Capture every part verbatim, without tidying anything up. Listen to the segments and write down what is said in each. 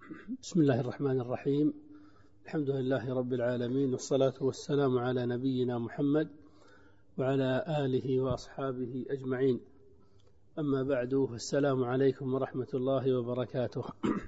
بسم الله الرحمن الرحيم. الحمد لله رب العالمين، والصلاة والسلام على نبينا محمد وعلى آله وأصحابه أجمعين. أما بعد، فالسلام عليكم ورحمة الله وبركاته.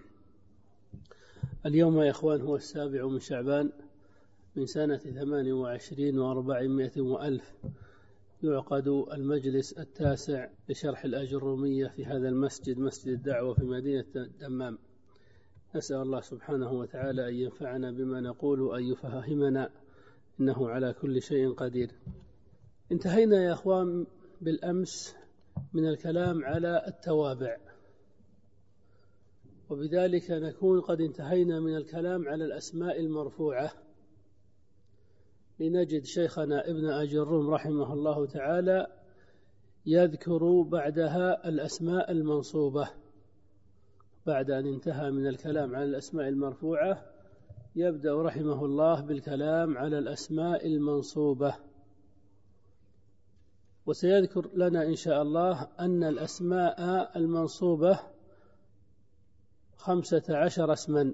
اليوم يا إخوان هو السابع من شعبان من سنة ثمان وعشرين وأربعمائة وألف، يعقد المجلس التاسع لشرح الأجرومية في هذا المسجد، مسجد الدعوة في مدينة الدمام. نسأل الله سبحانه وتعالى أن ينفعنا بما نقول وأن يفهمنا، إنه على كل شيء قدير. انتهينا يا أخوان بالأمس من الكلام على التوابع، وبذلك نكون قد انتهينا من الكلام على الأسماء المرفوعة، لنجد شيخنا ابن أجروم رحمه الله تعالى يذكر بعدها الأسماء المنصوبة. بعد أن انتهى من الكلام على الأسماء المرفوعة، يبدأ رحمه الله بالكلام على الأسماء المنصوبة، وسيذكر لنا إن شاء الله أن الأسماء المنصوبة خمسة عشر اسما،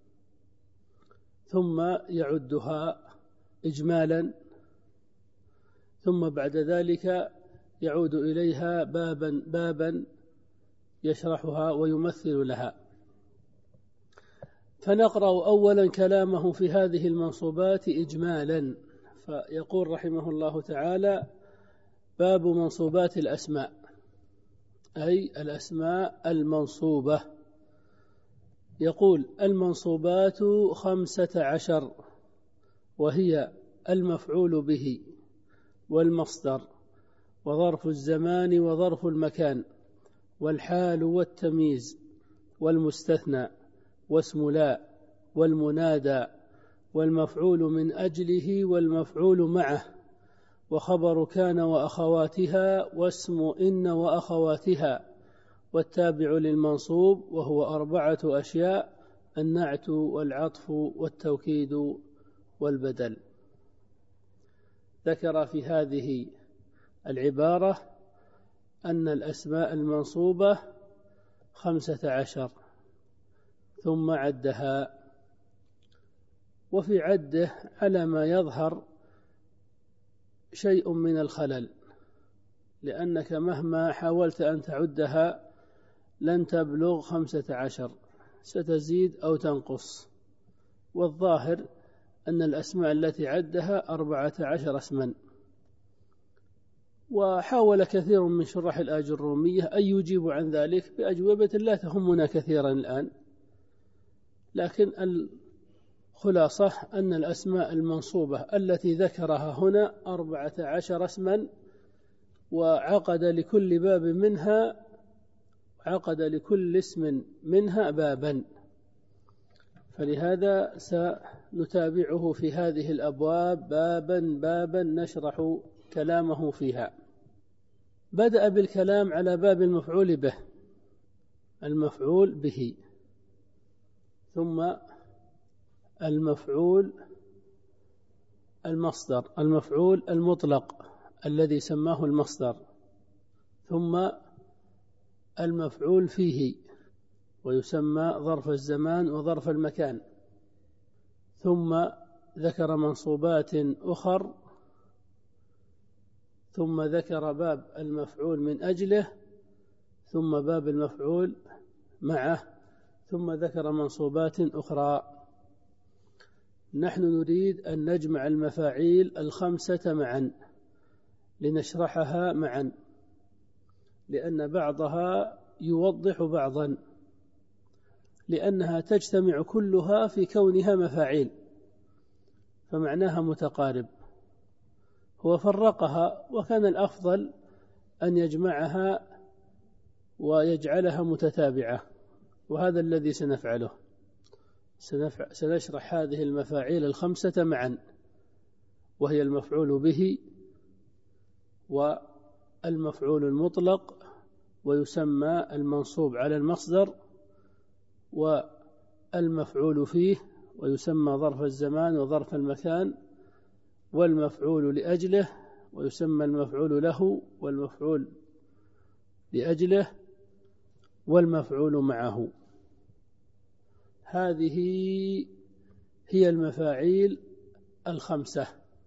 ثم يعدها إجمالا، ثم بعد ذلك يعود إليها بابا بابا يشرحها ويمثل لها. فنقرأ أولا كلامه في هذه المنصوبات إجمالا. فيقول رحمه الله تعالى: باب منصوبات الأسماء، أي الأسماء المنصوبة. يقول: المنصوبات خمسة عشر، وهي المفعول به، والمصدر، وظرف الزمان، وظرف المكان، والحال، والتمييز، والمستثنى، واسم لا، والمنادى، والمفعول من أجله، والمفعول معه، وخبر كان وأخواتها، واسم إن وأخواتها، والتابع للمنصوب، وهو أربعة أشياء: النعت، والعطف، والتوكيد، والبدل. ذكر في هذه العبارة أن الأسماء المنصوبة خمسة عشر، ثم عدها. وفي عده على ما يظهر شيء من الخلل، لأنك مهما حاولت أن تعدها لن تبلغ خمسة عشر، ستزيد أو تنقص. والظاهر أن الأسماء التي عدها أربعة عشر اسما. وحاول كثير من شراح الآجرومية أن يجيبوا عن ذلك بأجوبة لا تهمنا كثيرا الآن، لكن الخلاصة أن الأسماء المنصوبة التي ذكرها هنا أربعة عشر اسما، وعقد لكل باب منها عقد لكل اسم منها بابا، فلهذا سنتابعه في هذه الأبواب بابا بابا نشرح كلامه فيها. بدأ بالكلام على باب المفعول به، المفعول به، ثم المفعول المصدر، المفعول المطلق الذي سماه المصدر، ثم المفعول فيه ويسمى ظرف الزمان وظرف المكان، ثم ذكر منصوبات أخر، ثم ذكر باب المفعول من أجله، ثم باب المفعول معه، ثم ذكر منصوبات أخرى. نحن نريد أن نجمع المفاعيل الخمسة معا لنشرحها معا، لأن بعضها يوضح بعضا، لأنها تجتمع كلها في كونها مفاعيل، فمعناها متقارب. هو فرقها، وكان الأفضل أن يجمعها ويجعلها متتابعة، وهذا الذي سنفعله. سنشرح هذه المفاعيل الخمسة معا، وهي المفعول به، والمفعول المطلق، ويسمى المنصوب على المصدر، والمفعول فيه، ويسمى ظرف الزمان وظرف المكان، والمفعول لأجله، ويسمى المفعول له، والمفعول لأجله، والمفعول معه. هذه هي المفاعيل الخمسة.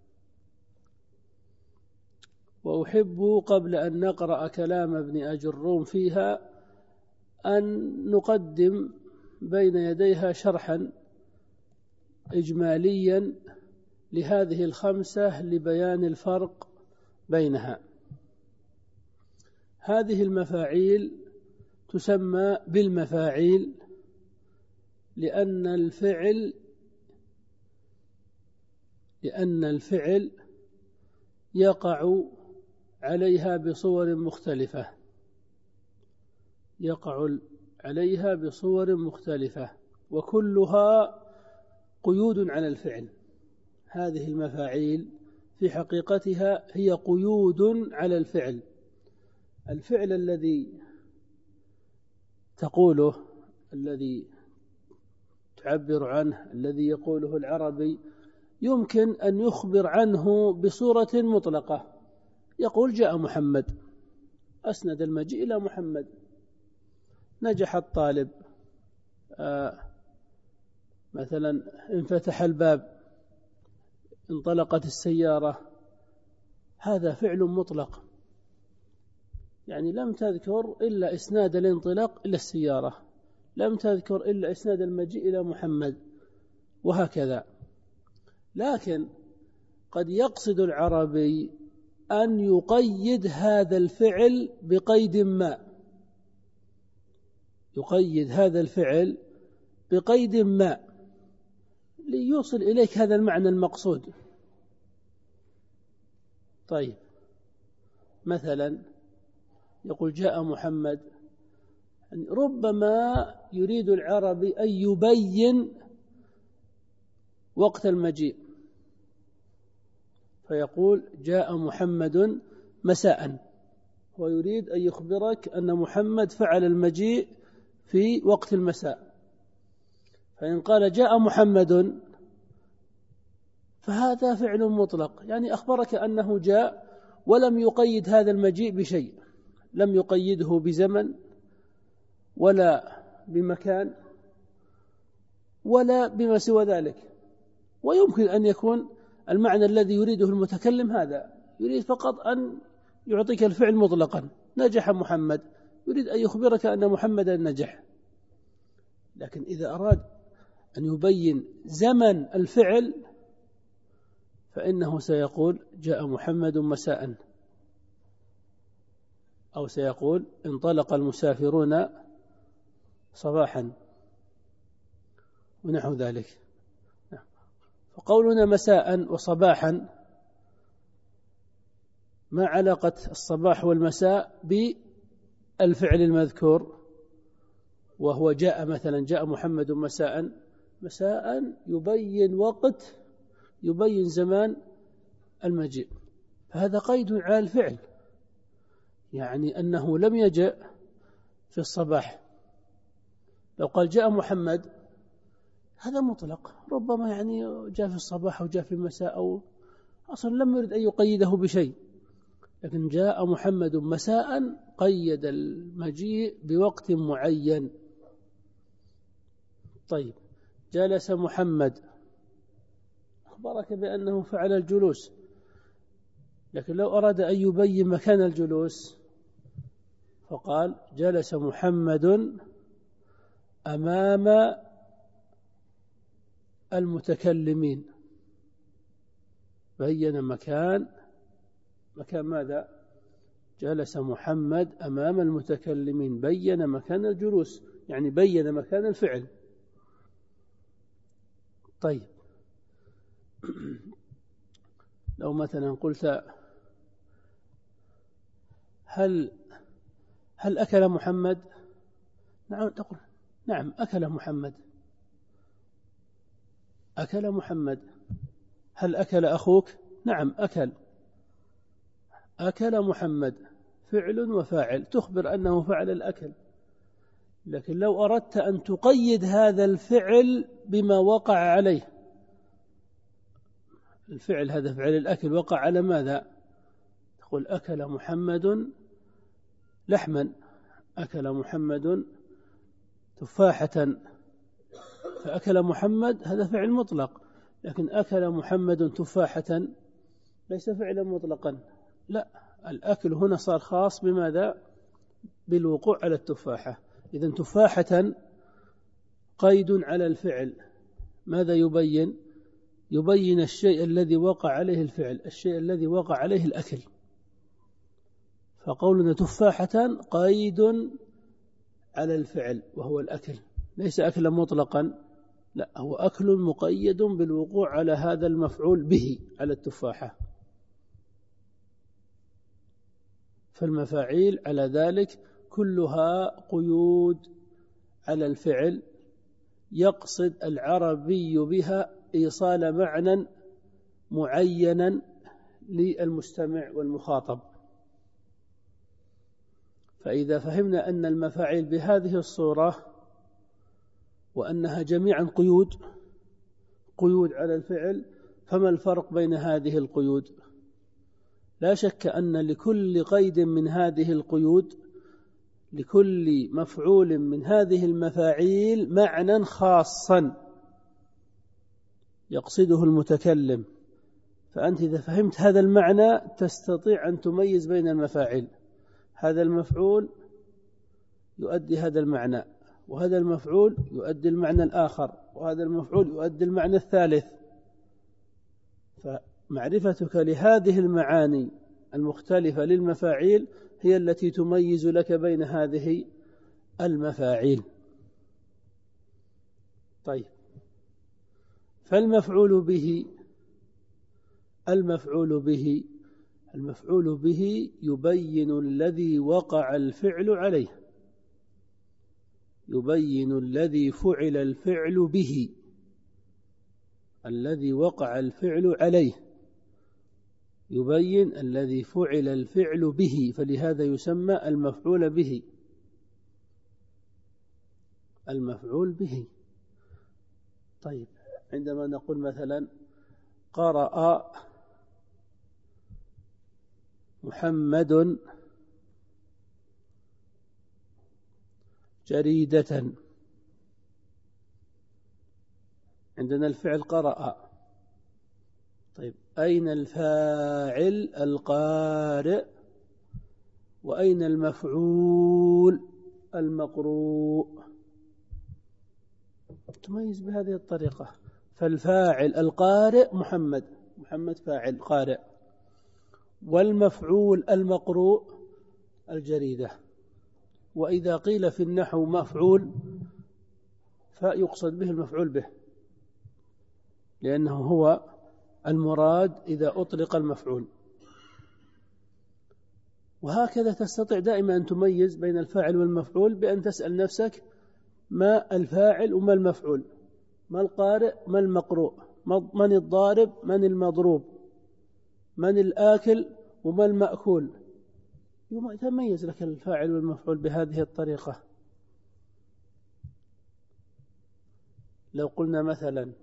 وأحب قبل أن نقرأ كلام ابن أجروم فيها أن نقدم بين يديها شرحا إجماليا لهذه الخمسة لبيان الفرق بينها. هذه المفاعيل تسمى بالمفاعيل لأن الفعل لأن الفعل يقع عليها بصور مختلفة يقع عليها بصور مختلفة وكلها قيود على الفعل. هذه المفاعيل في حقيقتها هي قيود على الفعل. الفعل الذي تقوله، الذي تعبر عنه، الذي يقوله العربي، يمكن أن يخبر عنه بصورة مطلقة. يقول جاء محمد، أسند المجيء إلى محمد. نجح الطالب، آه مثلا انفتح الباب، انطلقت السيارة. هذا فعل مطلق، يعني لم تذكر إلا إسناد الانطلاق إلى السيارة، لم تذكر إلا إسناد المجيء إلى محمد، وهكذا. لكن قد يقصد العربي أن يقيد هذا الفعل بقيد ما يقيد هذا الفعل بقيد ما ليوصل إليك هذا المعنى المقصود. طيب، مثلا يقول جاء محمد، ربما يريد العربي أن يبين وقت المجيء، فيقول جاء محمد مساء، ويريد أن يخبرك أن محمد فعل المجيء في وقت المساء. فإن قال جاء محمد فهذا فعل مطلق، يعني أخبرك أنه جاء ولم يقيد هذا المجيء بشيء، لم يقيده بزمن ولا بمكان ولا بما سوى ذلك. ويمكن أن يكون المعنى الذي يريده المتكلم هذا، يريد فقط أن يعطيك الفعل مطلقا، نجح محمد، يريد أن يخبرك أن محمدا نجح. لكن إذا أراد أن يبين زمن الفعل فإنه سيقول جاء محمد مساء، أو سيقول انطلق المسافرون صباحا، ونحو ذلك. فقولنا مساء وصباحا، ما علاقة الصباح والمساء بالفعل المذكور وهو جاء؟ مثلا جاء محمد مساء، مساء يبين وقت، يبين زمان المجيء، فهذا قيد على الفعل، يعني أنه لم يجأ في الصباح. لو قال جاء محمد هذا مطلق، ربما يعني جاء في الصباح أو جاء في المساء، أو أصلا لم يرد أن يقيده بشيء. لكن جاء محمد مساء قيد المجيء بوقت معين. طيب، جلس محمد، أخبرك بأنه فعل الجلوس، لكن لو أراد أن يبين مكان الجلوس فقال جلس محمد أمام المتكلمين، بين مكان مكان ماذا؟ جلس محمد أمام المتكلمين، بين مكان الجلوس، يعني بين مكان الفعل. طيب، لو مثلا قلت هل هل أكل محمد؟ نعم، تقول نعم أكل محمد، أكل محمد. هل أكل أخوك؟ نعم أكل، أكل محمد، فعل وفاعل، تخبر أنه فعل الأكل. لكن لو أردت أن تقيد هذا الفعل بما وقع عليه، الفعل هذا فعل الأكل وقع على ماذا؟ تقول أكل محمد لحما، أكل محمد تفاحة، فأكل محمد هذا فعل مطلق، لكن أكل محمد تفاحة ليس فعلا مطلقا، لا، الأكل هنا صار خاص بماذا؟ بالوقوع على التفاحة. إذن تفاحة قيد على الفعل، ماذا يبين؟ يبين الشيء الذي وقع عليه الفعل، الشيء الذي وقع عليه الأكل. فقولنا تفاحة قيد على الفعل وهو الأكل، ليس أكلا مطلقا، لا، هو أكل مقيد بالوقوع على هذا المفعول به، على التفاحة. فالمفاعيل على ذلك كلها قيود على الفعل، يقصد العربي بها إيصال معنى معينا للمستمع والمخاطب. فإذا فهمنا أن المفاعيل بهذه الصورة وأنها جميعا قيود قيود على الفعل، فما الفرق بين هذه القيود؟ لا شك أن لكل قيد من هذه القيود، لكل مفعول من هذه المفاعيل معنى خاصا يقصده المتكلم. فأنت إذا فهمت هذا المعنى تستطيع أن تميز بين المفاعيل، هذا المفعول يؤدي هذا المعنى، وهذا المفعول يؤدي المعنى الآخر، وهذا المفعول يؤدي المعنى الثالث. فمعرفتك لهذه المعاني المختلفة للمفاعيل هي التي تميز لك بين هذه المفاعيل. طيب، فالمفعول به المفعول به المفعول به يبين الذي وقع الفعل عليه، يبين الذي فعل الفعل به، الذي وقع الفعل عليه، يبين الذي فعل الفعل به، فلهذا يسمى المفعول به، المفعول به. طيب، عندما نقول مثلا قرأ محمد جريدة، عندنا الفعل قرأ. طيب، أين الفاعل القارئ وأين المفعول المقروء؟ تميز بهذه الطريقة. فالفاعل القارئ محمد، محمد فاعل قارئ، والمفعول المقروء الجريدة. وإذا قيل في النحو مفعول فيقصد به المفعول به، لأنه هو المراد إذا أطلق المفعول. وهكذا تستطيع دائما أن تميز بين الفاعل والمفعول بأن تسأل نفسك ما الفاعل وما المفعول، ما القارئ ما المقروء، من الضارب من المضروب، من الآكل وما المأكول، يتميز لك الفاعل والمفعول بهذه الطريقة. لو قلنا مثلا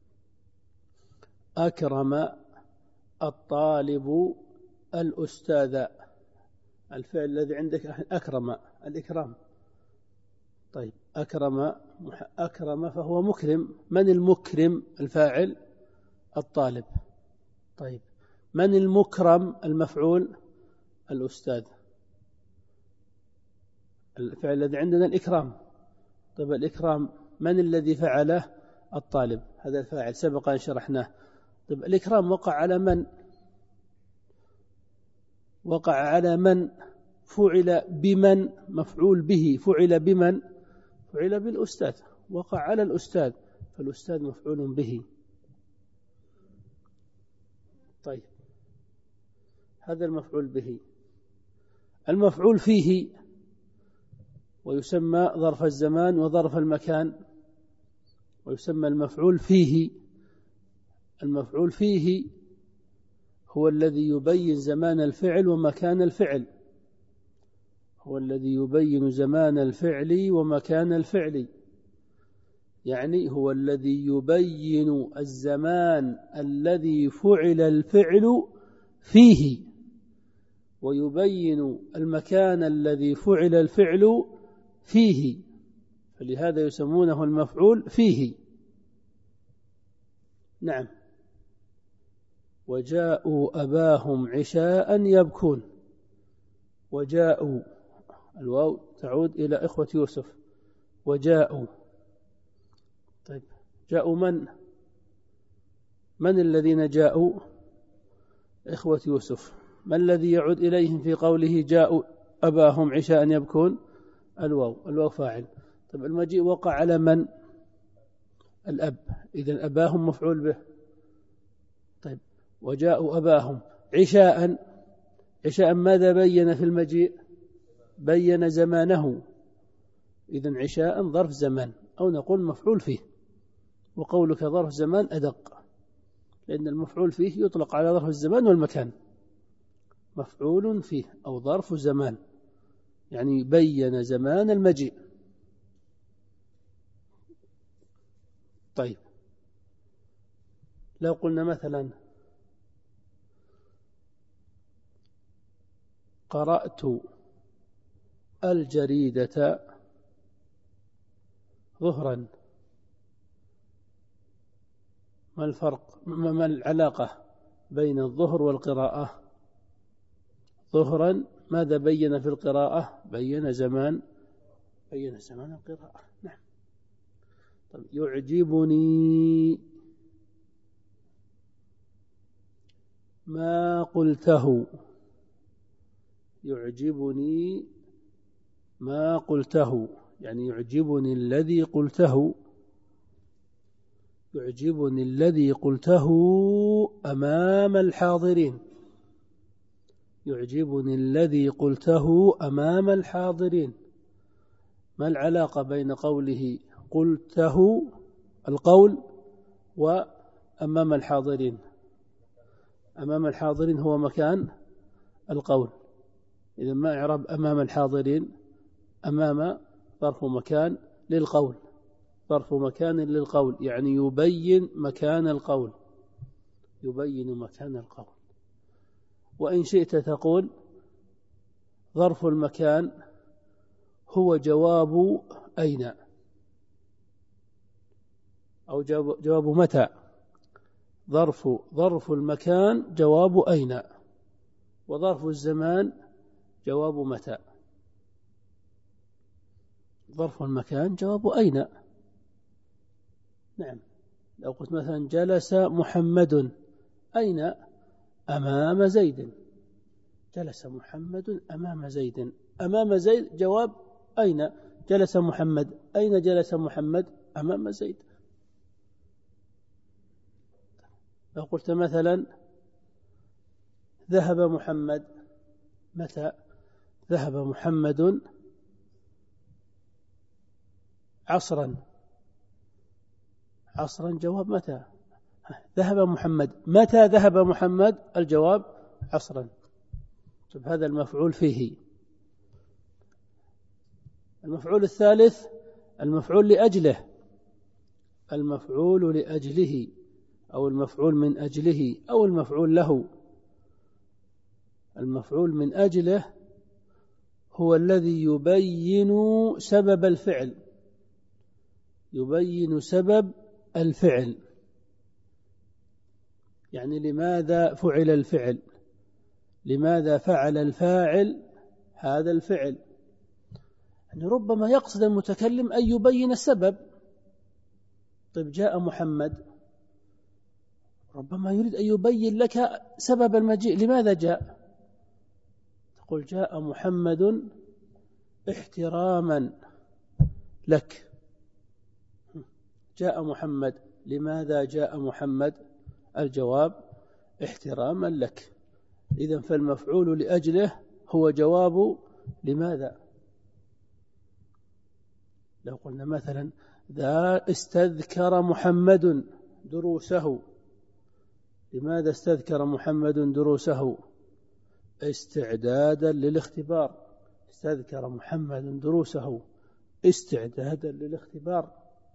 أكرم الطالب الأستاذ، الفعل الذي عندك أكرم، الإكرام. طيب، أكرم أكرم فهو مكرم، من المكرم؟ الفاعل الطالب. طيب، من المكرم؟ المفعول الأستاذ. الفعل الذي عندنا الإكرام. طيب، الإكرام من الذي فعله؟ الطالب، هذا الفاعل سبق أن شرحناه. طيب، الإكرام وقع على من؟ وقع على من؟ فعل بمن؟ مفعول به فعل بمن؟ فعل بالأستاذ، وقع على الأستاذ، فالأستاذ مفعول به. طيب، هذا المفعول به. المفعول فيه ويسمى ظرف الزمان وظرف المكان، ويسمى المفعول فيه. المفعول فيه هو الذي يبين زمان الفعل ومكان الفعل، هو الذي يبين زمان الفعل ومكان الفعل، يعني هو الذي يبين الزمان الذي فعل الفعل فيه، ويبين المكان الذي فعل الفعل فيه، فلهذا يسمونه المفعول فيه. نعم. وجاءوا أباهم عشاء يبكون. وجاءوا، الواو تعود إلى إخوة يوسف. وجاءوا، طيب جاءوا من؟ من الذين جاءوا؟ إخوة يوسف. ما الذي يعود إليهم في قوله جاءوا أباهم عشاء يبكون؟ الواو، الواو فاعل. طيب المجيء وقع على من؟ الأب، إذن أباهم مفعول به. طيب وجاءوا أباهم عشاء، عشاء ماذا بين في المجيء؟ بين زمانه، إذن عشاء ظرف زمان، أو نقول مفعول فيه. وقولك ظرف زمان أدق، لأن المفعول فيه يطلق على ظرف الزمان والمكان. مفعول فيه أو ظرف زمان، يعني بين زمان المجيء. طيب لو قلنا مثلا قرأت الجريدة ظهرا، ما الفرق، ما العلاقة بين الظهر والقراءة؟ ظهرا ماذا بين في القراءة؟ بين زمان، بين زمان القراءة. نعم. طيب يعجبني ما قلته، يعجبني ما قلته، يعني يعجبني الذي قلته، يعجبني الذي قلته أمام الحاضرين، يعجبني الذي قلته أمام الحاضرين. ما العلاقة بين قوله قلته القول وأمام الحاضرين؟ أمام الحاضرين هو مكان القول، إذا ما إعراب أمام الحاضرين؟ أمام ظرف مكان للقول، ظرف مكان للقول، يعني يبين مكان القول، يبين مكان القول. وإن شئت تقول ظرف المكان هو جواب أين، أو جواب متى. ظرف ظرف المكان جواب أين، وظرف الزمان جواب متى. ظرف المكان جواب أين. نعم. لو قلت مثلا جلس محمد أين؟ أمام زيد. جلس محمد أمام زيد، أمام زيد جواب أين. جلس محمد، أين جلس محمد؟ أمام زيد. لو قلت مثلا ذهب محمد، متى؟ ذهب محمد عصرا، عصرا جواب متى. ذهب محمد، متى ذهب محمد؟ الجواب عصرا. طيب هذا المفعول فيه. المفعول الثالث المفعول لأجله، المفعول لأجله أو المفعول من أجله أو المفعول له. المفعول من أجله هو الذي يبين سبب الفعل، يبين سبب الفعل، يعني لماذا فعل الفعل، لماذا فعل الفاعل هذا الفعل. يعني ربما يقصد المتكلم أن يبين السبب. طيب جاء محمد، ربما يريد أن يبين لك سبب المجيء، لماذا جاء. تقول جاء محمد احتراما لك. جاء محمد، لماذا جاء محمد؟ الجواب احتراما لك. إذن فالمفعول لأجله هو جواب لماذا. لو قلنا مثلا ذا استذكر محمد دروسه، لماذا استذكر محمد دروسه؟ استعدادا للاختبار. استذكر محمد دروسه استعدادا للاختبار.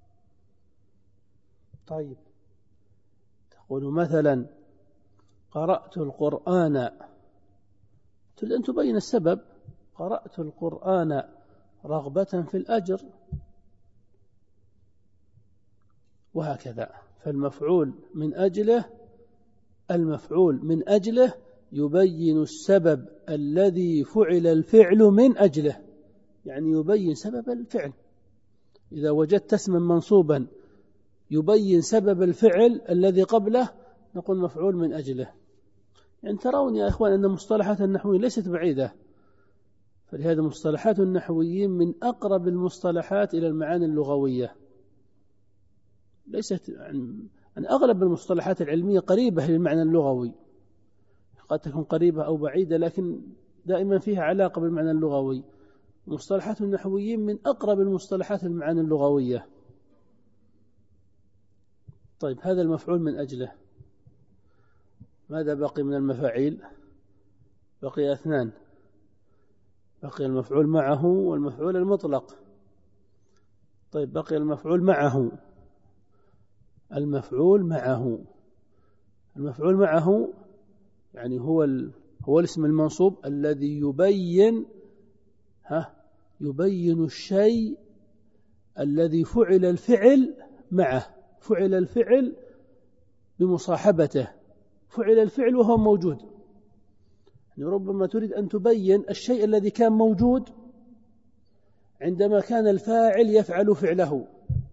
طيب تقول مثلا قرأت القرآن، تريد أن تبين السبب. قرأت القرآن رغبة في الأجر. وهكذا. فالمفعول من أجله المفعول من أجله يبين السبب الذي فعل الفعل من أجله، يعني يبين سبب الفعل. إذا وجدت اسما منصوبا يبين سبب الفعل الذي قبله نقول مفعول من أجله. يعني ترون يا إخوان أن مصطلحات النحويين ليست بعيدة، فلهذا مصطلحات النحويين من أقرب المصطلحات إلى المعاني اللغوية، ليست عن أغلب المصطلحات العلمية قريبة للمعنى اللغوي، قد تكون قريبة أو بعيدة لكن دائما فيها علاقة بالمعنى اللغوي. مصطلحات النحويين من أقرب المصطلحات المعاني اللغوية. طيب هذا المفعول من أجله. ماذا بقي من المفاعيل؟ بقي اثنان، بقي المفعول معه والمفعول المطلق. طيب بقي المفعول معه. المفعول معه المفعول معه يعني هو ال... هو الاسم المنصوب الذي يبين ها يبين الشيء الذي فعل الفعل معه، فعل الفعل بمصاحبته، فعل الفعل وهو موجود. يعني ربما تريد أن تبين الشيء الذي كان موجود عندما كان الفاعل يفعل فعله.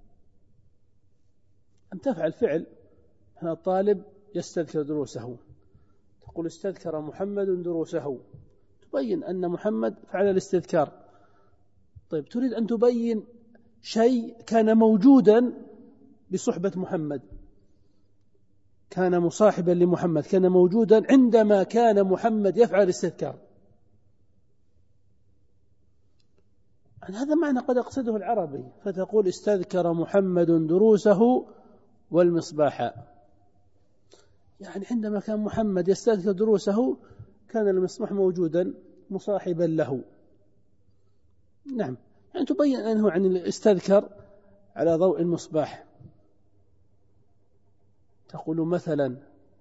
أن تفعل فعل، هذا الطالب يستذكر دروسه، تقول استذكر محمد دروسه، تبين أن محمد فعل الاستذكار. طيب تريد أن تبين شيء كان موجودا بصحبة محمد، كان مصاحبا لمحمد، كان موجودا عندما كان محمد يفعل الاستذكار. هذا معنى قد أقصده العربي، فتقول استذكر محمد دروسه والمصباح، يعني عندما كان محمد يستذكر دروسه كان المصباح موجودا مصاحبا له. نعم، يعني تبين أنه عن الاستذكر على ضوء المصباح. تقول مثلا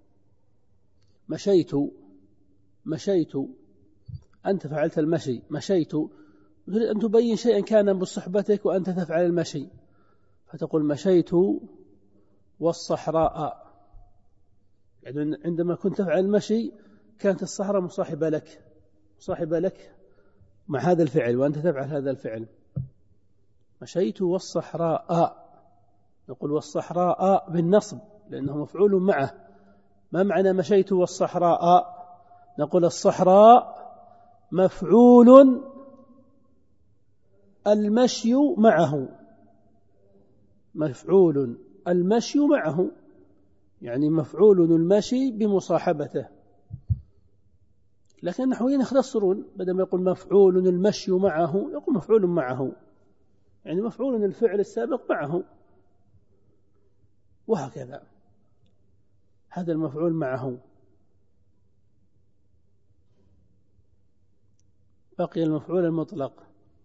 مشيت مشيت أنت فعلت المشي، مشيت، تريد أن تبين شيئا كان بصحبتك وأنت تفعل المشي، فتقول مشيت والصحراء، يعني عندما كنت تفعل المشي كانت الصحراء مصاحبة لك مصاحبة لك مع هذا الفعل وأنت تفعل هذا الفعل. مشيت والصحراء، نقول والصحراء بالنصب لأنه مفعول معه. ما معنى مشيت والصحراء؟ نقول الصحراء مفعول المشي معه، مفعول المشي معه، يعني مفعول المشي بمصاحبته. لكن النحويين يختصرون، بدل ما يقول مفعول المشي معه يقول مفعول معه، يعني مفعول الفعل السابق معه، وهكذا. هذا المفعول معه. بقي المفعول المطلق.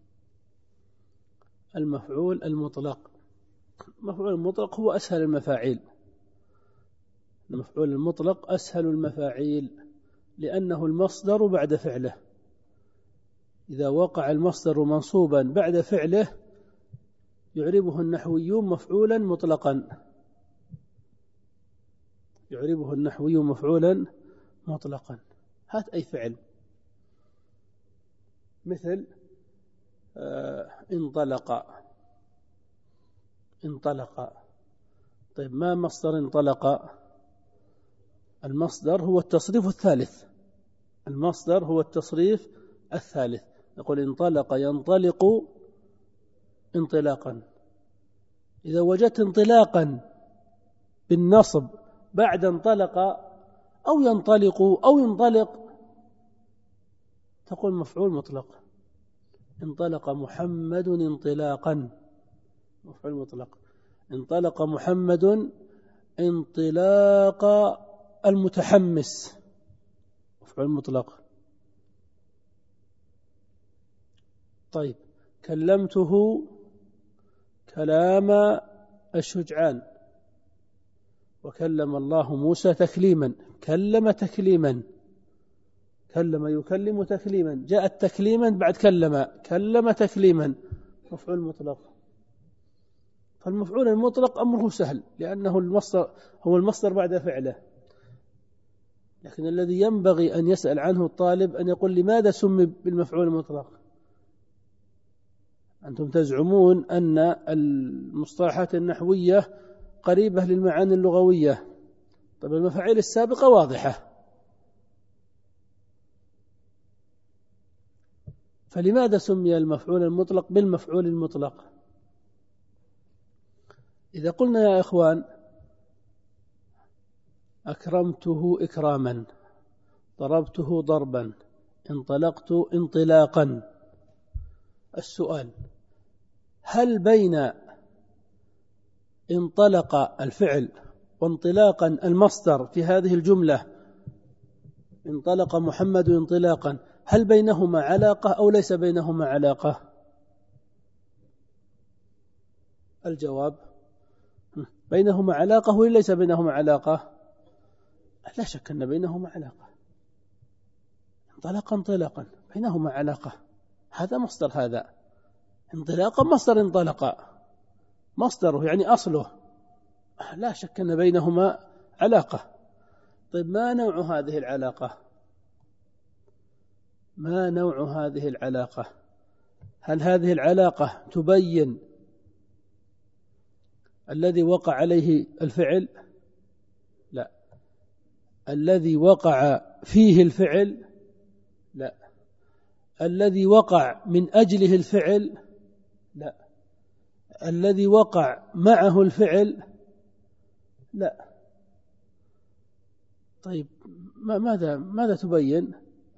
المفعول المطلق المفعول المطلق هو أسهل المفاعيل. المفعول المطلق أسهل المفاعيل لأنه المصدر بعد فعله. إذا وقع المصدر منصوبا بعد فعله يعربه النحويون مفعولا مطلقا، يعربه النحوي مفعولا مطلقا. هات أي فعل، مثل آه انطلق انطلق. طيب ما مصدر انطلق؟ المصدر هو التصريف الثالث، المصدر هو التصريف الثالث. نقول انطلق ينطلق انطلاقا. إذا وجدت انطلاقا بالنصب بعد انطلق أو ينطلق أو ينطلق تقول مفعول مطلق. انطلق محمد انطلاقا، مفعول مطلق. انطلق محمد انطلاق المتحمس، مفعول مطلق. طيب كلمته كلام الشجعان، وكلم الله موسى تكليما. كلم تكليما، كلم يكلم تكليما، جاءت تكليما بعد كلم، كلم تكليما، مفعول مطلق. فالمفعول المطلق أمره سهل لأنه المصدر هو المصدر بعد فعله. لكن الذي ينبغي أن يسأل عنه الطالب أن يقول لماذا سمي بالمفعول المطلق؟ أنتم تزعمون أن المصطلحات النحوية قريبة للمعاني اللغوية. طيب المفاعيل السابقة واضحة، فلماذا سمي المفعول المطلق بالمفعول المطلق؟ إذا قلنا يا إخوان أكرمته إكراما، ضربته ضربا، انطلقت انطلاقا، السؤال: هل بين انطلق الفعل وانطلاقا المصدر في هذه الجملة انطلق محمد انطلاقا هل بينهما علاقة أو ليس بينهما علاقة؟ الجواب: بينهما علاقة ولا ليس بينهما علاقة؟ لا شك أن بينهما علاقة. انطلق انطلاقا بينهما علاقة، هذا مصدر، هذا انطلاقا مصدر، انطلق مصدره يعني أصله، لا شك أن بينهما علاقة. طيب ما نوع هذه العلاقة؟ ما نوع هذه العلاقة؟ هل هذه العلاقة تبين الذي وقع عليه الفعل؟ لا. الذي وقع فيه الفعل؟ لا. الذي وقع من أجله الفعل؟ لا. الذي وقع معه الفعل؟ لا. طيب ماذا ماذا تبين؟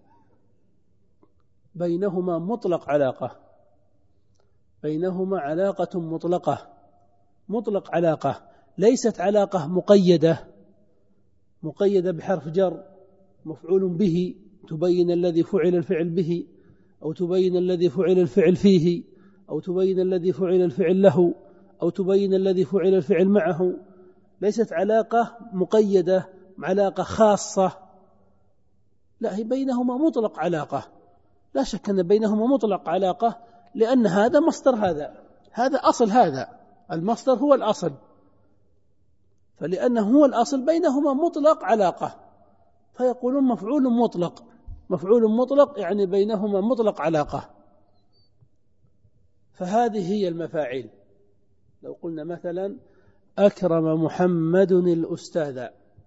بينهما مطلق علاقة، بينهما علاقة مطلقة، مطلق علاقة، ليست علاقة مقيدة، مقيدة بحرف جر مفعول به تبين الذي فعل الفعل به، أو تبين الذي فعل الفعل فيه، أو تبين الذي فعل الفعل له، أو تبين الذي فعل الفعل معه. ليست علاقة مقيدة، علاقة خاصة، لا، هي بينهما مطلق علاقة. لا شك أن بينهما مطلق علاقة، لأن هذا مصدر هذا، هذا أصل هذا، المصدر هو الأصل، فلأنه هو الأصل بينهما مطلق علاقة، فيقولون مفعول مطلق. مفعول مطلق يعني بينهما مطلق علاقة. فهذه هي المفاعيل. لو قلنا مثلا أكرم محمد الأستاذ،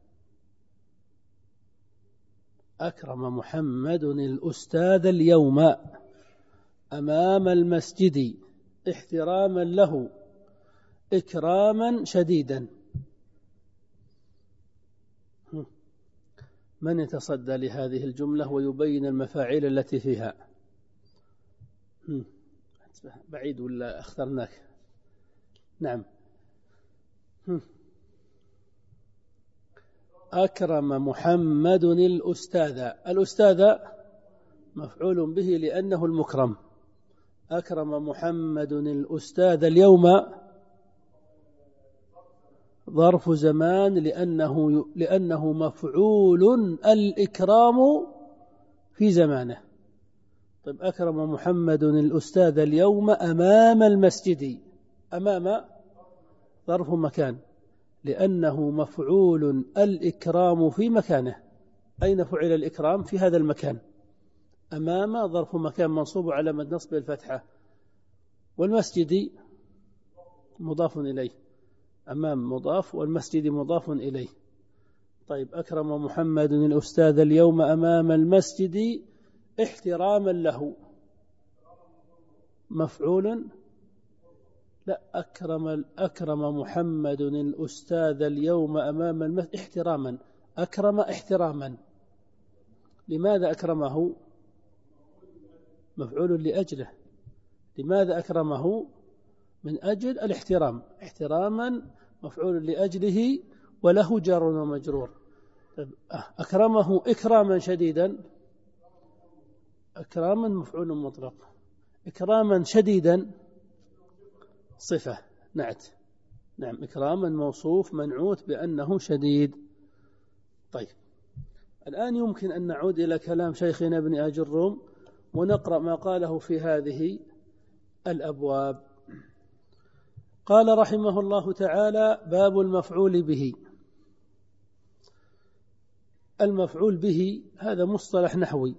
أكرم محمد الأستاذ اليوم أمام المسجد احتراما له إكراما شديدا. من يتصدى لهذه الجملة ويبين المفاعيل التي فيها؟ بعيد ولا اخترناك؟ نعم. أكرم محمد الأستاذ، الأستاذ مفعول به لأنه المكرم. أكرم محمد الأستاذ اليوم ظرف زمان لأنه لأنه مفعول الإكرام في زمانه. طيب أكرم محمد الأستاذ اليوم أمام المسجد، أمام ظرف مكان لأنه مفعول الإكرام في مكانه. أين فعل الإكرام؟ في هذا المكان. أمام ظرف مكان منصوب على مد نصب الفتحة، والمسجد مضاف إليه، أمام مضاف والمسجد مضاف إليه. طيب أكرم محمد الأستاذ اليوم أمام المسجد احتراما له، مفعول لا أكرم أكرم محمد الأستاذ اليوم أمام المسجد احتراما، أكرم احتراما. لماذا أكرمه؟ مفعول لأجله. لماذا أكرمه؟ من أجل الاحترام، احتراما مفعول لأجله وله جار ومجرور. أكرمه إكراما شديدا، إكراما مفعول مطلق، إكراما شديدا صفة نعت، نعم، إكراما موصوف منعوت بأنه شديد. طيب الآن يمكن أن نعود إلى كلام شيخنا ابن آج الروم ونقرأ ما قاله في هذه الأبواب. قال رحمه الله تعالى: باب المفعول به. المفعول به هذا مصطلح نحوي،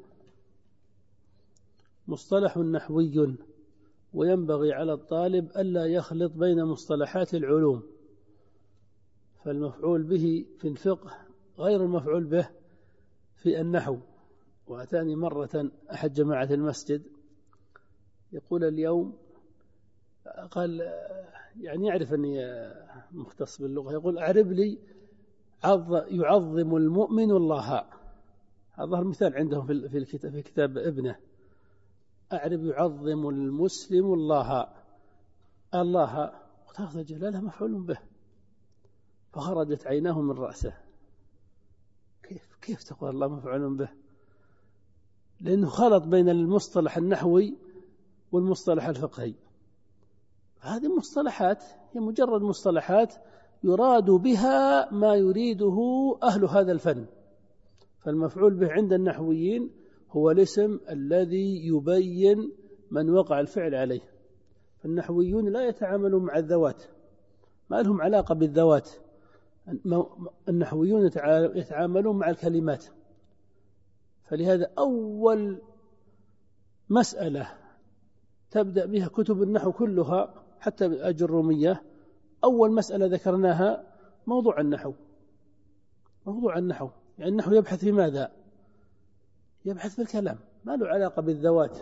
مصطلح نحوي، وينبغي على الطالب ألا يخلط بين مصطلحات العلوم، فالمفعول به في الفقه غير المفعول به في النحو. وأتاني مرة أحد جماعة المسجد يقول اليوم، قال يعني يعرف أني مختص باللغة، يقول: أعرب لي يعظم المؤمن الله. هذا المثال عندهم في الكتاب في كتاب ابنه: أعرب يعظم المسلم الله. الله لفظ الجلالة مفعول به، فخرجت عيناه من رأسه. كيف كيف تقول الله مفعول به؟ لأنه خلط بين المصطلح النحوي والمصطلح الفقهي. هذه مصطلحات هي مجرد مصطلحات يراد بها ما يريده أهل هذا الفن. فالمفعول به عند النحويين هو الاسم الذي يبين من وقع الفعل عليه. فالنحويون لا يتعاملون مع الذوات، ما لهم علاقة بالذوات. النحويون يتعاملون مع الكلمات. فلهذا أول مسألة تبدأ بها كتب النحو كلها حتى الأجرومية، أول مسألة ذكرناها موضوع النحو. موضوع النحو يعني النحو يبحث في ماذا؟ يبحث في الكلام، ما له علاقة بالذوات.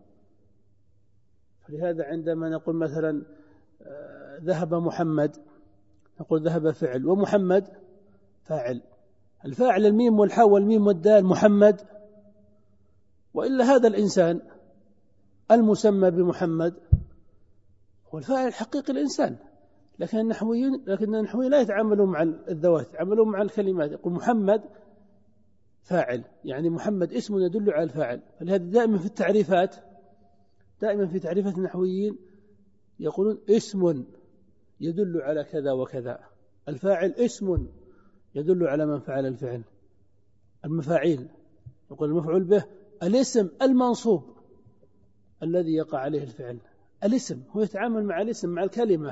فلهذا عندما نقول مثلا ذهب محمد، نقول ذهب فعل ومحمد فاعل. الفاعل الميم والحاء والميم والدال محمد، وإلا هذا الإنسان المسمى بمحمد هو الفاعل الحقيقي الإنسان. لكن النحويين لكن النحويين لا يتعاملون مع الذوات، يتعاملون مع الكلمات. يقول محمد فاعل، يعني محمد اسم يدل على الفاعل. فلهذا دائما في التعريفات دائما في تعريفات النحويين يقولون اسم يدل على كذا وكذا. الفاعل اسم يدل على من فعل الفعل. المفاعيل يقول المفعول به الاسم المنصوب الذي يقع عليه الفعل. الاسم هو يتعامل مع الاسم، مع الكلمة.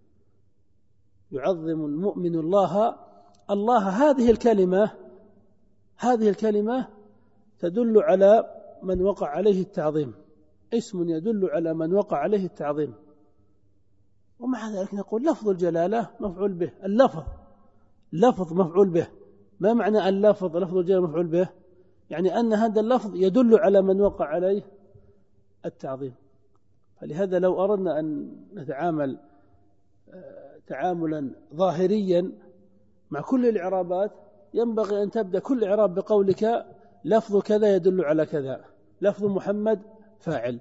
يعظم المؤمن الله. الله هذه الكلمة هذه الكلمة تدل على من وقع عليه التعظيم. اسم يدل على من وقع عليه التعظيم. ومع ذلك نقول لفظ الجلالة مفعول به. اللفظ لفظ مفعول به. ما معنى اللفظ لفظ الجلالة مفعول به؟ يعني أن هذا اللفظ يدل على من وقع عليه التعظيم. فلهذا لو أردنا أن نتعامل تعاملا ظاهريا مع كل الإعرابات، ينبغي أن تبدأ كل إعراب بقولك لفظ كذا يدل على كذا. لفظ محمد فاعل،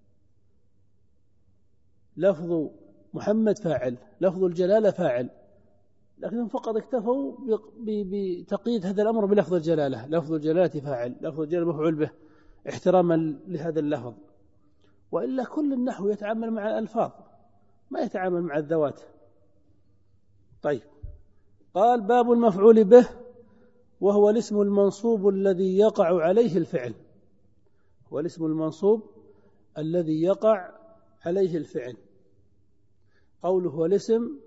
لفظ محمد فاعل، لفظ الجلالة فاعل. لكنهم فقط اكتفوا بتقييد هذا الأمر بلفظ الجلالة. لفظ الجلالة فاعل، لفظ الجلالة مفعول به، احتراما لهذا اللفظ. وإلا كل النحو يتعامل مع الألفاظ، ما يتعامل مع الذوات. طيب، قال: باب المفعول به، وهو الاسم المنصوب الذي يقع عليه الفعل. هو الاسم المنصوب الذي يقع عليه الفعل. قوله هو الاسم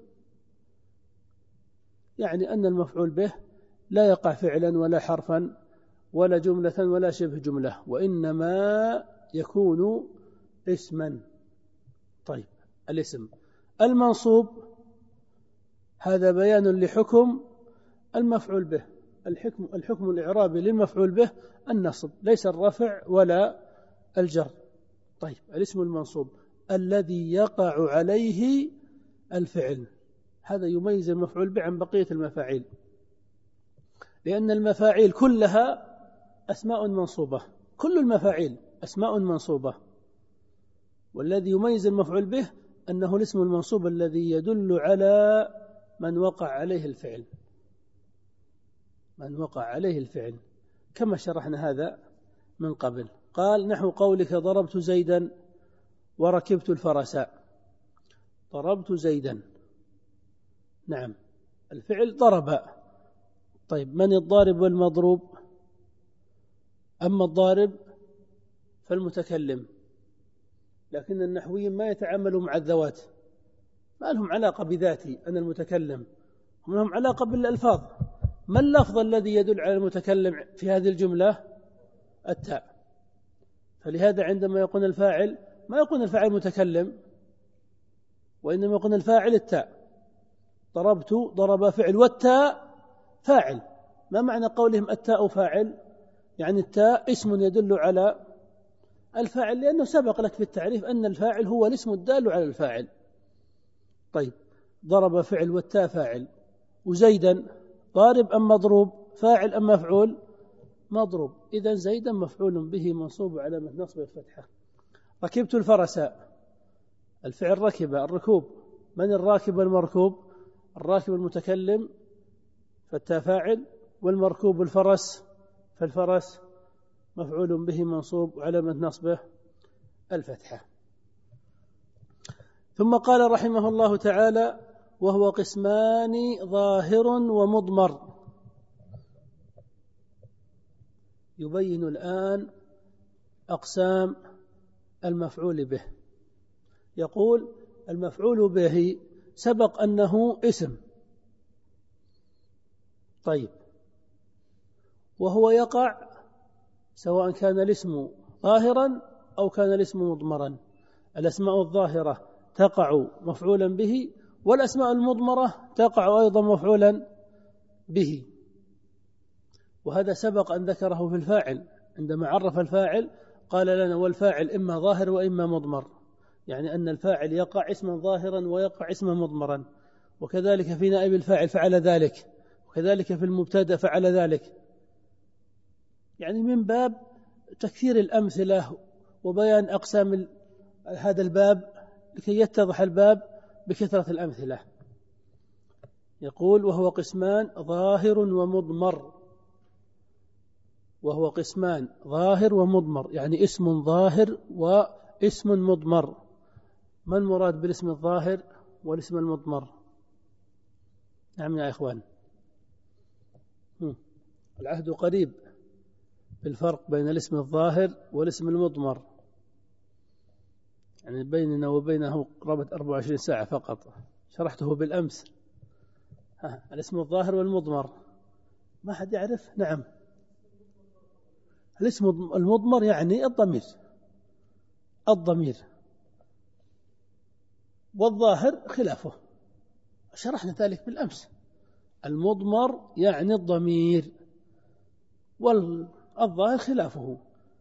يعني أن المفعول به لا يقع فعلا ولا حرفا ولا جملة ولا شبه جملة، وإنما يكون اسما. طيب، الاسم المنصوب هذا بيان لحكم المفعول به. الحكم الحكم الإعرابي للمفعول به النصب، ليس الرفع ولا الجر. طيب، الاسم المنصوب الذي يقع عليه الفعل، هذا يميز المفعول به عن بقية المفاعيل، لأن المفاعيل كلها أسماء منصوبة. كل المفاعيل أسماء منصوبة، والذي يميز المفعول به أنه الاسم المنصوب الذي يدل على من وقع عليه الفعل. من وقع عليه الفعل كما شرحنا هذا من قبل. قال: نحو قولك ضربت زيدا وركبت الفرس. ضربت زيدا، نعم، الفعل ضرب. طيب، من الضارب والمضروب؟ أما الضارب فالمتكلم. لكن النحويين ما يتعاملوا مع الذوات، ما لهم علاقة بذاتي أنا المتكلم، هم لهم علاقة بالألفاظ. ما اللفظ الذي يدل على المتكلم في هذه الجملة؟ التاء. فلهذا عندما يقول الفاعل ما يقول الفاعل متكلم، وإنما يقول الفاعل التاء. ضربت ضرب فعل والتاء فاعل. ما معنى قولهم التاء فاعل؟ يعني التاء اسم يدل على الفاعل، لأنه سبق لك في التعريف أن الفاعل هو الاسم الدال على الفاعل. طيب، ضرب فعل والتاء فاعل. وزيدا ضارب أم مضروب؟ فاعل أم مفعول؟ مضروب. إذن زيدا مفعول به منصوب على نصب الفتحة. ركبت الفرس، الفعل ركب، الركوب. من الراكب والمركوب؟ الراكب المتكلم فالتاء فاعل، والمركوب الفرس فالفرس مفعول به منصوب علامة نصبه الفتحة. ثم قال رحمه الله تعالى: وهو قسمان ظاهر ومضمر. يبين الآن أقسام المفعول به. يقول: المفعول به سبق أنه اسم، طيب، وهو يقع سواء كان الاسم ظاهرا أو كان الاسم مضمرا. الأسماء الظاهرة تقع مفعولا به، والأسماء المضمرة تقع أيضا مفعولا به. وهذا سبق أن ذكره في الفاعل، عندما عرف الفاعل قال لنا: والفاعل إما ظاهر وإما مضمر، يعني أن الفاعل يقع اسما ظاهرا ويقع اسما مضمرا. وكذلك في نائب الفاعل فعل ذلك، وكذلك في المبتدأ فعل ذلك. يعني من باب تكثير الأمثلة وبيان أقسام هذا الباب لكي يتضح الباب بكثرة الأمثلة. يقول: وهو قسمان ظاهر ومضمر. وهو قسمان ظاهر ومضمر، يعني اسم ظاهر واسم مضمر. ما المراد بالاسم الظاهر والاسم المضمر؟ نعم يا إخوان، العهد قريب بالفرق بين الاسم الظاهر والاسم المضمر، يعني بيننا وبينه قرابة أربع وعشرين ساعة فقط، شرحته بالأمس. ها، الاسم الظاهر والمضمر ما حد يعرف؟ نعم، الاسم المضمر يعني الضمير الضمير والظاهر خلافه، شرحنا ذلك بالأمس. المضمر يعني الضمير، والظاهر خلافه.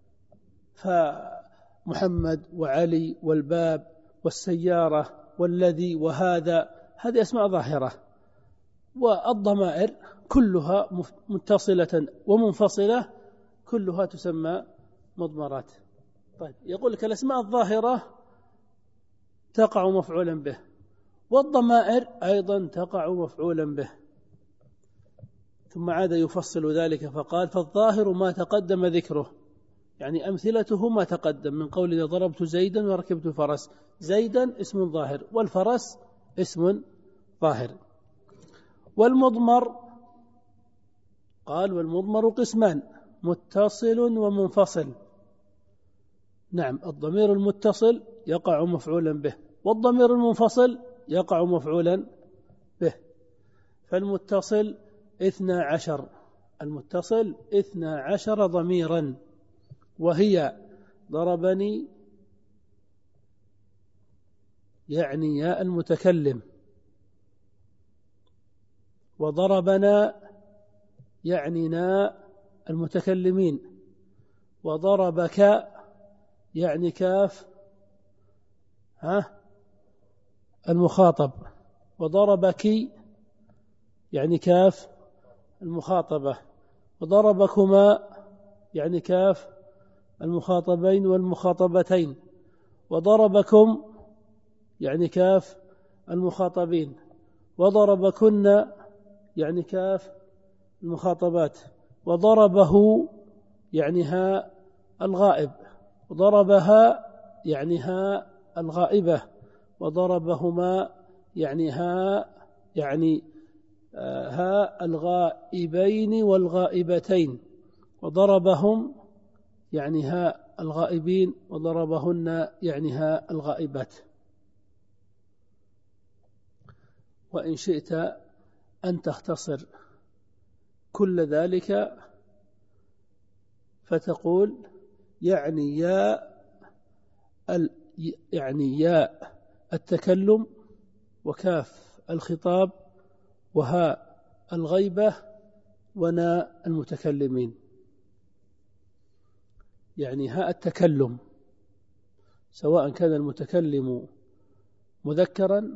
فمحمد وعلي والباب والسيارة والذي وهذا، هذه أسماء ظاهرة. والضمائر كلها متصلة ومنفصلة كلها تسمى مضمرات. طيب، يقول لك الأسماء الظاهرة تقع مفعولا به، والضمائر أيضا تقع مفعولا به. ثم عاد يفصل ذلك فقال: فالظاهر ما تقدم ذكره، يعني أمثلته ما تقدم من قول: ضربت زيدا وركبت فرس. زيدا اسم ظاهر، والفرس اسم ظاهر. والمضمر قال: والمضمر قسمان، متصل ومنفصل. نعم، الضمير المتصل يقع مفعولا به، والضمير المنفصل يقع مفعولا به. فالمتصل اثنا عشر، المتصل اثنا عشر ضميرا، وهي: ضربني يعني يا المتكلم، وضربنا يعني نا المتكلمين، وضربك يعني كاف ها المخاطب، وضربك يعني كاف المخاطبة، وضربكما يعني كاف المخاطبين والمخاطبتين، وضربكم يعني كاف المخاطبين، وضربكن يعني كاف المخاطبات، وضربه يعني ها الغائب، وضربها يعني ها الغائبة، وضربهما يعني ها يعني ها الغائبين والغائبتين، وضربهم يعني ها الغائبين، وضربهن يعني ها الغائبات. وإن شئت أن تختصر كل ذلك فتقول يعني يا يعني يا التكلم وكاف الخطاب وهاء الغيبة وناء المتكلمين. يعني هاء التكلم سواء كان المتكلم مذكرا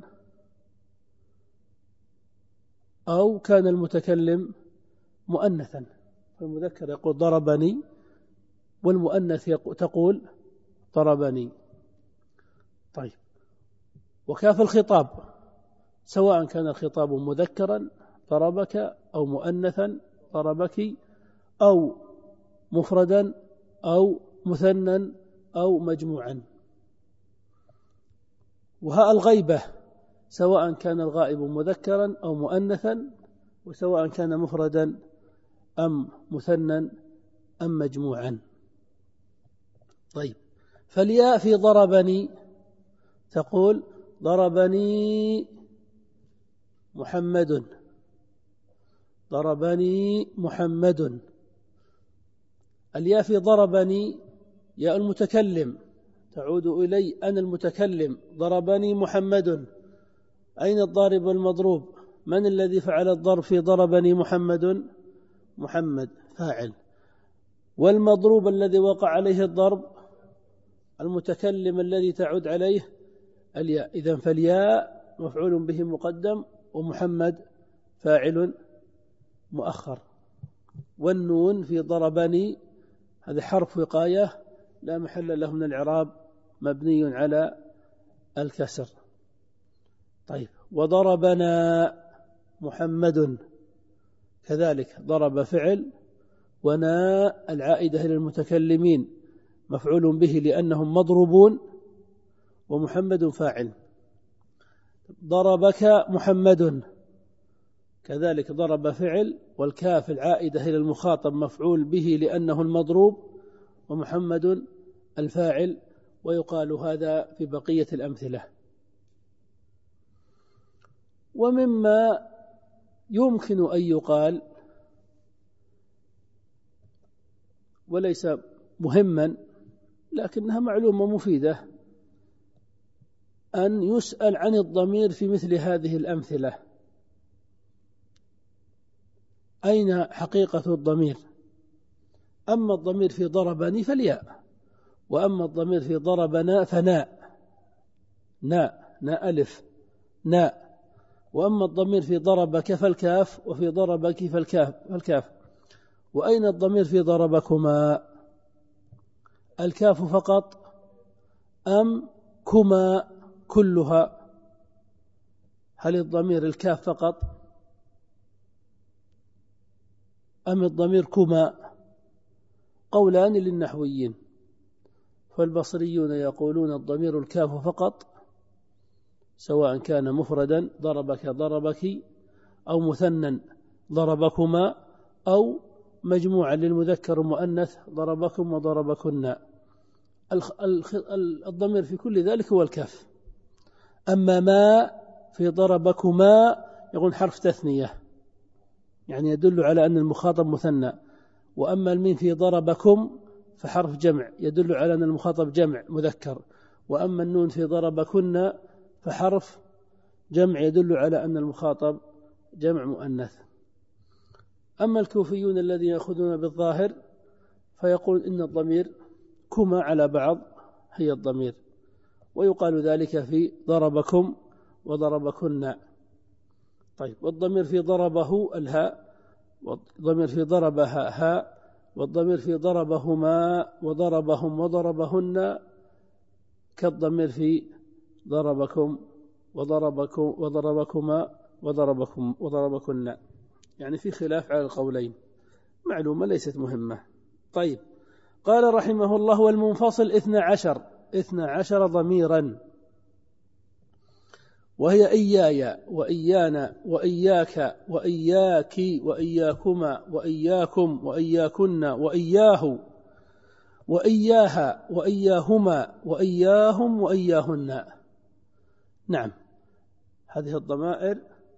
أو كان المتكلم مؤنثا، فالمذكر يقول ضربني والمؤنث تقول ضربني. طيب، وكاف الخطاب سواء كان الخطاب مذكرا ضربك أو مؤنثا ضربك أو مفردا أو مثنى أو مجموعا. وهاء الغيبة سواء كان الغائب مذكرا أو مؤنثا، وسواء كان مفردا أم مثنى أم مجموعا. طيب، فالياء في ضربني تقول ضربني محمد، ضربني محمد. الياء في ضربني ياء المتكلم تعود إلي أنا المتكلم، ضربني محمد. أين الضارب والمضروب؟ من الذي فعل الضرب في ضربني محمد؟ محمد فاعل. والمضروب الذي وقع عليه الضرب المتكلم الذي تعود عليه الياء. إذن فالياء مفعول به مقدم ومحمد فاعل مؤخر. والنون في ضربني هذا حرف وقاية لا محل له من الإعراب، مبني على الكسر. طيب، وضربنا محمد كذلك ضرب فعل، وناء العائدة إلى المتكلمين مفعول به لأنهم مضروبون، ومحمد فاعل. ضربك محمد كذلك ضرب فعل، والكاف العائدة إلى المخاطب مفعول به لأنه المضروب، ومحمد الفاعل. ويقال هذا في بقية الأمثلة. ومما يمكن أن يقال وليس مهما لكنها معلومة مفيدة، أن يسأل عن الضمير في مثل هذه الأمثلة. أين حقيقة الضمير؟ أما الضمير في ضربني فالياء، وأما الضمير في ضربنا فناء، ناء ناء ألف ناء. وأما الضمير في ضربك فالكاف، وفي ضربك فالكاف فالكاف. وأين الضمير في ضربكما؟ الكاف فقط أم كما كلها؟ هل الضمير الكاف فقط أم الضمير كما؟ قولان للنحويين، فالبصريون يقولون الضمير الكاف فقط سواء كان مفردا ضربك ضربك، أو مثنى ضربكما، أو مجموعة للمذكر المؤنث ضربكم وضربكن. الضمير في كل ذلك هو الكاف. أما ما في ضربكما يقول حرف تثنية، يعني يدل على أن المخاطب مثنى. وأما الميم في ضربكم فحرف جمع يدل على أن المخاطب جمع مذكر. وأما النون في ضربكن فحرف جمع يدل على أن المخاطب جمع مؤنث. أما الكوفيون الذين يأخذون بالظاهر فيقول إن الضمير كما على بعض هي الضمير، ويقال ذلك في ضربكم وضربكن. طيب، والضمير في ضربه الهاء، والضمير في ضربها هاء، والضمير في ضربهما وضربهم وضربهن كالضمير في ضربكم وضربكم وضربكما وضربكم وضربكن. يعني في خلاف على القولين، معلومة ليست مهمة. طيب، قال رحمه الله: والمنفصل اثنى عشر اثنى عشر ضميرا، وهي إياي وإيانا وإياك وإياك وإياكما وإياكم وإياكن وإياه وإياها وإياهما وإياهم وإياهن. نعم، هذه الضمائر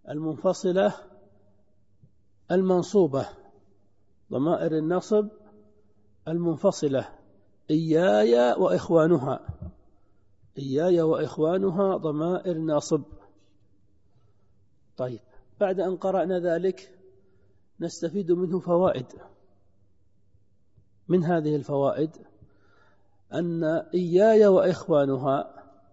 المنفصلة المنصوبة، ضمائر النصب المنفصلة، إياي وإخوانها، إياي وإخوانها ضمائر نصب. طيب، بعد أن قرأنا ذلك نستفيد منه فوائد. من هذه الفوائد أن إياي وإخوانها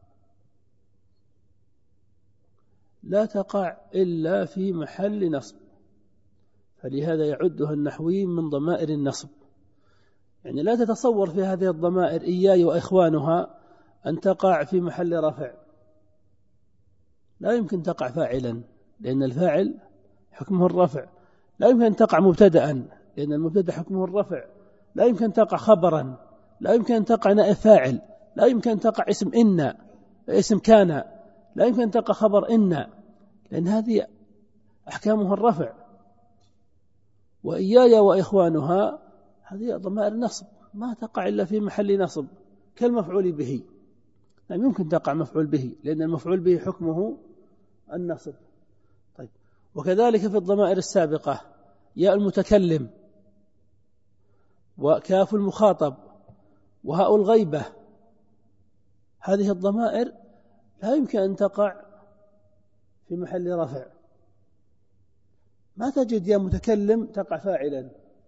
لا تقع إلا في محل نصب، فلهذا يعدها النحويين من ضمائر النصب. يعني لا تتصور في هذه الضمائر إياي وإخوانها أن تقع في محل رفع، لا يمكن تقع فاعلا لأن الفاعل حكمه الرفع، لا يمكن أن تقع مبتدأ لأن المبتدأ حكمه الرفع، لا يمكن أن تقع خبرا، لا يمكن أن تقع نائب فاعل، لا يمكن أن تقع اسم إن، اسم كان، لا يمكن أن تقع خبر إن، لأن هذه أحكامها الرفع. وإياي وإخوانها هذه ضمائر نصب ما تقع إلا في محل نصب كالمفعول به، يعني يمكن تقع مفعول به لأن المفعول به حكمه النصب. طيب، وكذلك في الضمائر السابقة ياء المتكلم وكاف المخاطب وهاء الغيبة، هذه الضمائر لا يمكن أن تقع في محل رفع، ما تجد يا متكلم تقع فاعلا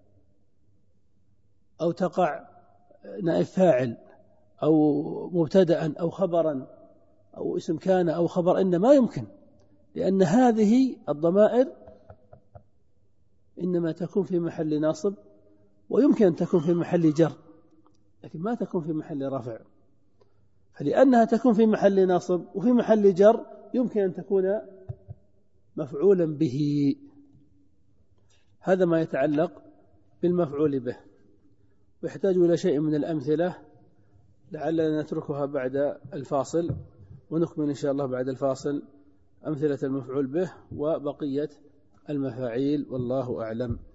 أو تقع نائب فاعل أو مبتدأ أو خبرا أو اسم كان أو خبر إن، ما يمكن، لأن هذه الضمائر إنما تكون في محل ناصب، ويمكن أن تكون في محل جر لكن ما تكون في محل رفع. فلأنها تكون في محل ناصب وفي محل جر يمكن أن تكون مفعولا به. هذا ما يتعلق بالمفعول به، ويحتاج إلى شيء من الأمثلة لعلنا نتركها بعد الفاصل، ونكمل إن شاء الله بعد الفاصل أمثلة المفعول به وبقية المفاعيل، والله أعلم.